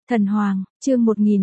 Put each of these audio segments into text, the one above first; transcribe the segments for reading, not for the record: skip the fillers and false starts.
Thần Hoàng, chương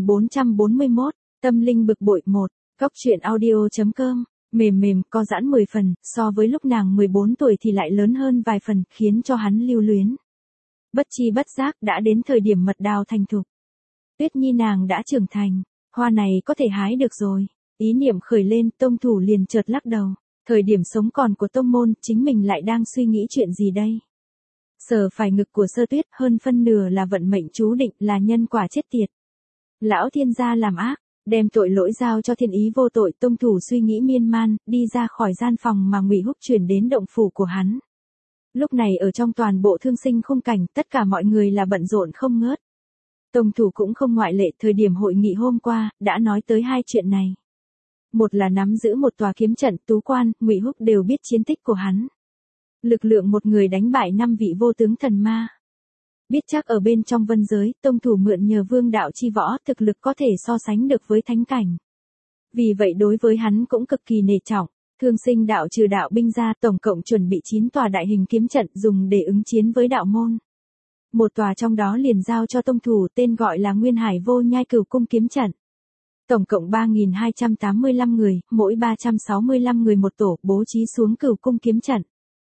1441, tâm linh bực bội 1, Cóc truyện audio.com, mềm mềm, có giãn 10 phần, so với lúc nàng 14 tuổi thì lại lớn hơn vài phần, khiến cho hắn lưu luyến. Bất chi bất giác đã đến thời điểm mật đào thành thục. Tuyết Nhi nàng đã trưởng thành, hoa này có thể hái được rồi. Ý niệm khởi lên, Tông Thủ liền chợt lắc đầu. Thời điểm sống còn của tông môn, chính mình lại đang suy nghĩ chuyện gì đây? Sờ phải ngực của Sơ Tuyết, hơn phân nửa là vận mệnh chú định, là nhân quả chết tiệt. Lão thiên gia làm ác, đem tội lỗi giao cho thiên ý vô tội. Tông Thủ suy nghĩ miên man, đi ra khỏi gian phòng mà Ngụy Húc chuyển đến động phủ của hắn. Lúc này ở trong toàn bộ Thương Sinh khung cảnh, tất cả mọi người là bận rộn không ngớt. Tông Thủ cũng không ngoại lệ, thời điểm hội nghị hôm qua, đã nói tới hai chuyện này. Một là nắm giữ một tòa kiếm trận, Tú Quan, Ngụy Húc đều biết chiến tích của hắn. Lực lượng một người đánh bại 5 vị vô tướng thần ma. Biết chắc ở bên trong vân giới, Tông Thủ mượn nhờ vương đạo chi võ, thực lực có thể so sánh được với thánh cảnh. Vì vậy đối với hắn cũng cực kỳ nể trọng. Thương Sinh đạo trừ đạo binh ra, tổng cộng chuẩn bị 9 tòa đại hình kiếm trận dùng để ứng chiến với đạo môn. Một tòa trong đó liền giao cho Tông Thủ, tên gọi là Nguyên Hải Vô Nhai Cửu Cung kiếm trận. Tổng cộng 3.285 người, mỗi 365 người một tổ, bố trí xuống Cửu Cung kiếm trận.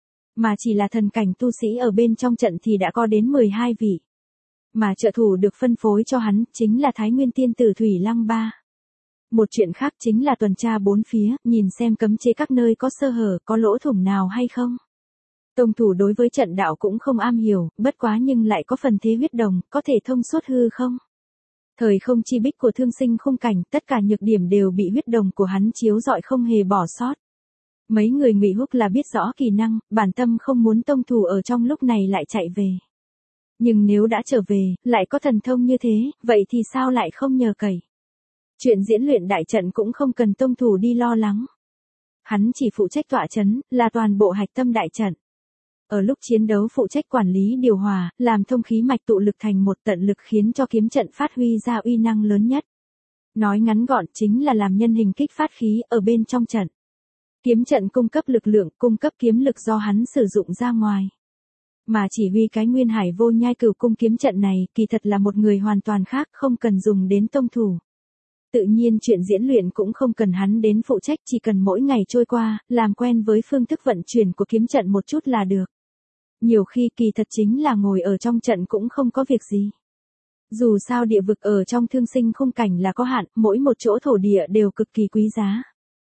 Mà chỉ là thần cảnh tu sĩ ở bên trong trận thì đã có đến 12 vị. Mà trợ thủ được phân phối cho hắn, chính là Thái Nguyên Tiên Tử Thủy Lăng Ba. Một chuyện khác chính là tuần tra bốn phía, nhìn xem cấm chế các nơi có sơ hở, có lỗ thủng nào hay không. Tông Thủ đối với trận đạo cũng không am hiểu, bất quá nhưng lại có phần thế huyết đồng, có thể thông suốt hư không. Thời không chi bích của Thương Sinh khung cảnh, tất cả nhược điểm đều bị huyết đồng của hắn chiếu rọi không hề bỏ sót. Mấy người Ngụy Húc là biết rõ kỳ năng, bản tâm không muốn Tông Thủ ở trong lúc này lại chạy về. Nhưng nếu đã trở về, lại có thần thông như thế, vậy thì sao lại không nhờ cậy. Chuyện diễn luyện đại trận cũng không cần Tông Thủ đi lo lắng. Hắn chỉ phụ trách tọa trấn, là toàn bộ hạch tâm đại trận. Ở lúc chiến đấu phụ trách quản lý điều hòa, làm thông khí mạch tụ lực thành một tận lực khiến cho kiếm trận phát huy ra uy năng lớn nhất. Nói ngắn gọn chính là làm nhân hình kích phát khí ở bên trong trận. Kiếm trận cung cấp lực lượng, cung cấp kiếm lực do hắn sử dụng ra ngoài. Mà chỉ huy cái Nguyên Hải Vô Nhai Cửu Cung kiếm trận này, kỳ thật là một người hoàn toàn khác, không cần dùng đến Tông Thủ. Tự nhiên chuyện diễn luyện cũng không cần hắn đến phụ trách, chỉ cần mỗi ngày trôi qua, làm quen với phương thức vận chuyển của kiếm trận một chút là được. Nhiều khi kỳ thật chính là ngồi ở trong trận cũng không có việc gì. Dù sao địa vực ở trong Thương Sinh khung cảnh là có hạn, mỗi một chỗ thổ địa đều cực kỳ quý giá.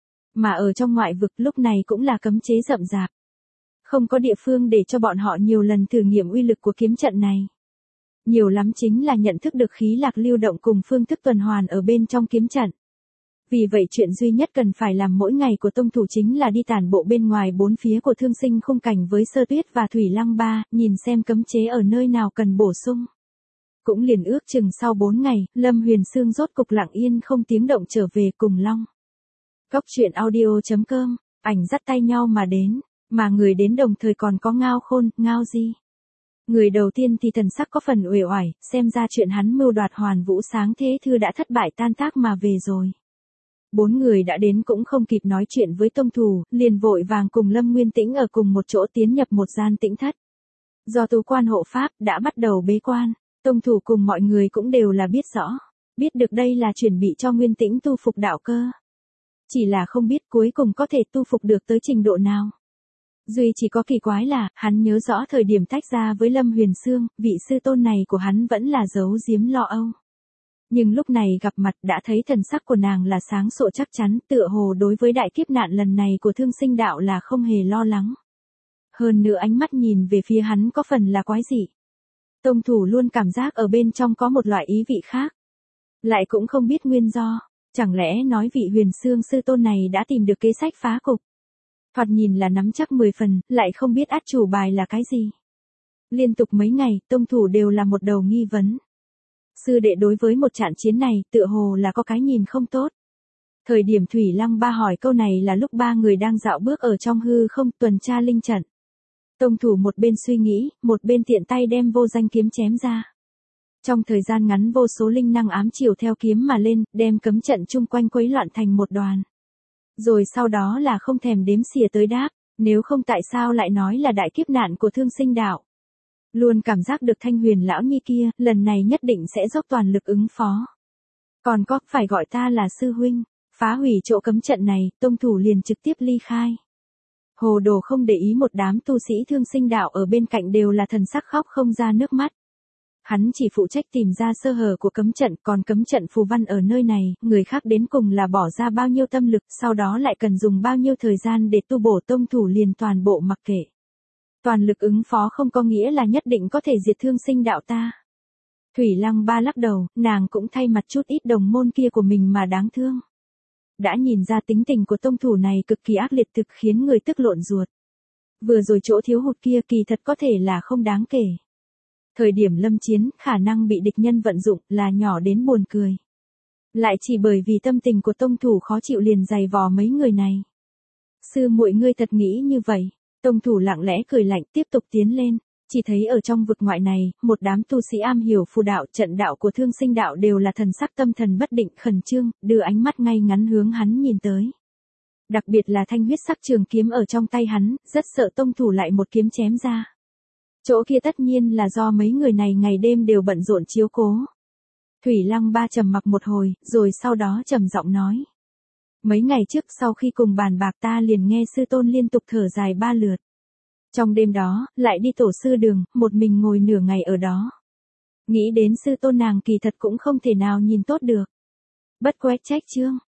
Mà ở trong ngoại vực lúc này cũng là cấm chế rậm rạp. Không có địa phương để cho bọn họ nhiều lần thử nghiệm uy lực của kiếm trận này. Nhiều lắm chính là nhận thức được khí lạc lưu động cùng phương thức tuần hoàn ở bên trong kiếm trận. Vì vậy chuyện duy nhất cần phải làm mỗi ngày của Tông Thủ chính là đi tản bộ bên ngoài bốn phía của Thương Sinh khung cảnh với Sơ Tuyết và Thủy Lăng Ba, nhìn xem cấm chế ở nơi nào cần bổ sung. Cũng liền ước chừng sau 4 ngày, Lâm Huyền Sương rốt cục lặng yên không tiếng động trở về cùng Long. Cóc truyện audio.com, ảnh dắt tay nhau mà đến, mà người đến đồng thời còn có Ngao Khôn, Ngao Di. Người đầu tiên thì thần sắc có phần uể oải, xem ra chuyện hắn mưu đoạt Hoàn Vũ Sáng Thế Thư đã thất bại tan tác mà về rồi. 4 người đã đến cũng không kịp nói chuyện với Tông Thủ, liền vội vàng cùng Lâm Nguyên Tĩnh ở cùng một chỗ tiến nhập một gian tĩnh thất. Do Tú Quan hộ pháp đã bắt đầu bế quan, Tông Thủ cùng mọi người cũng đều là biết rõ, biết được đây là chuẩn bị cho Nguyên Tĩnh tu phục đạo cơ. Chỉ là không biết cuối cùng có thể tu phục được tới trình độ nào. Duy chỉ có kỳ quái là, hắn nhớ rõ thời điểm tách ra với Lâm Huyền Sương, vị sư tôn này của hắn vẫn là giấu giếm lo âu. Nhưng lúc này gặp mặt đã thấy thần sắc của nàng là sáng sộ chắc chắn, tựa hồ đối với đại kiếp nạn lần này của Thương Sinh đạo là không hề lo lắng. Hơn nữa ánh mắt nhìn về phía hắn có phần là quái dị. Tông Thủ luôn cảm giác ở bên trong có một loại ý vị khác. Lại cũng không biết nguyên do, chẳng lẽ nói vị Huyền Sương sư tôn này đã tìm được kế sách phá cục. Thoạt nhìn là nắm chắc 10 phần, lại không biết át chủ bài là cái gì. Liên tục mấy ngày, Tông Thủ đều là một đầu nghi vấn. Sư đệ đối với một trận chiến này, tựa hồ là có cái nhìn không tốt. Thời điểm Thủy Lăng Ba hỏi câu này là lúc ba người đang dạo bước ở trong hư không tuần tra linh trận. Tông Thủ một bên suy nghĩ, một bên tiện tay đem vô danh kiếm chém ra. Trong thời gian ngắn vô số linh năng ám chiều theo kiếm mà lên, đem cấm trận chung quanh quấy loạn thành một đoàn. Rồi sau đó là không thèm đếm xỉa tới đáp, nếu không tại sao lại nói là đại kiếp nạn của Thương Sinh đạo. Luôn cảm giác được Thanh Huyền lão nhi kia, lần này nhất định sẽ dốc toàn lực ứng phó. Còn có, phải gọi ta là sư huynh, phá hủy chỗ cấm trận này, tông thủ liền trực tiếp ly khai. Hồ Đồ không để ý một đám tu sĩ thương sinh đạo ở bên cạnh đều là thần sắc khóc không ra nước mắt. Hắn chỉ phụ trách tìm ra sơ hở của cấm trận, còn cấm trận phù văn ở nơi này, người khác đến cùng là bỏ ra bao nhiêu tâm lực, sau đó lại cần dùng bao nhiêu thời gian để tu bổ, tông thủ liền toàn bộ mặc kệ. Toàn lực ứng phó không có nghĩa là nhất định có thể diệt thương sinh đạo ta. Thủy Lăng Ba lắc đầu, nàng cũng thay mặt chút ít đồng môn kia của mình mà đáng thương. Đã nhìn ra tính tình của tông thủ này cực kỳ ác liệt, thực khiến người tức lộn ruột. Vừa rồi chỗ thiếu hụt kia kỳ thật có thể là không đáng kể. Thời điểm lâm chiến, khả năng bị địch nhân vận dụng là nhỏ đến buồn cười. Lại chỉ bởi vì tâm tình của tông thủ khó chịu liền giày vò mấy người này. Sư muội ngươi thật nghĩ như vậy. Tông thủ lặng lẽ cười lạnh tiếp tục tiến lên. Chỉ thấy ở trong vực ngoại này, một đám tu sĩ am hiểu phù đạo, trận đạo của thương sinh đạo đều là thần sắc tâm thần bất định, khẩn trương, đưa ánh mắt ngay ngắn hướng hắn nhìn tới. Đặc biệt là thanh huyết sắc trường kiếm ở trong tay hắn, rất sợ tông thủ lại một kiếm chém ra. Chỗ kia tất nhiên là do mấy người này ngày đêm đều bận rộn chiếu cố. Thủy Lăng Ba trầm mặc một hồi, rồi sau đó trầm giọng nói. Mấy ngày trước sau khi cùng bàn bạc ta liền nghe sư tôn liên tục thở dài 3 lượt. Trong đêm đó, lại đi tổ sư đường, một mình ngồi nửa ngày ở đó. Nghĩ đến sư tôn nàng kỳ thật cũng không thể nào nhìn tốt được. Bất quét trách chương.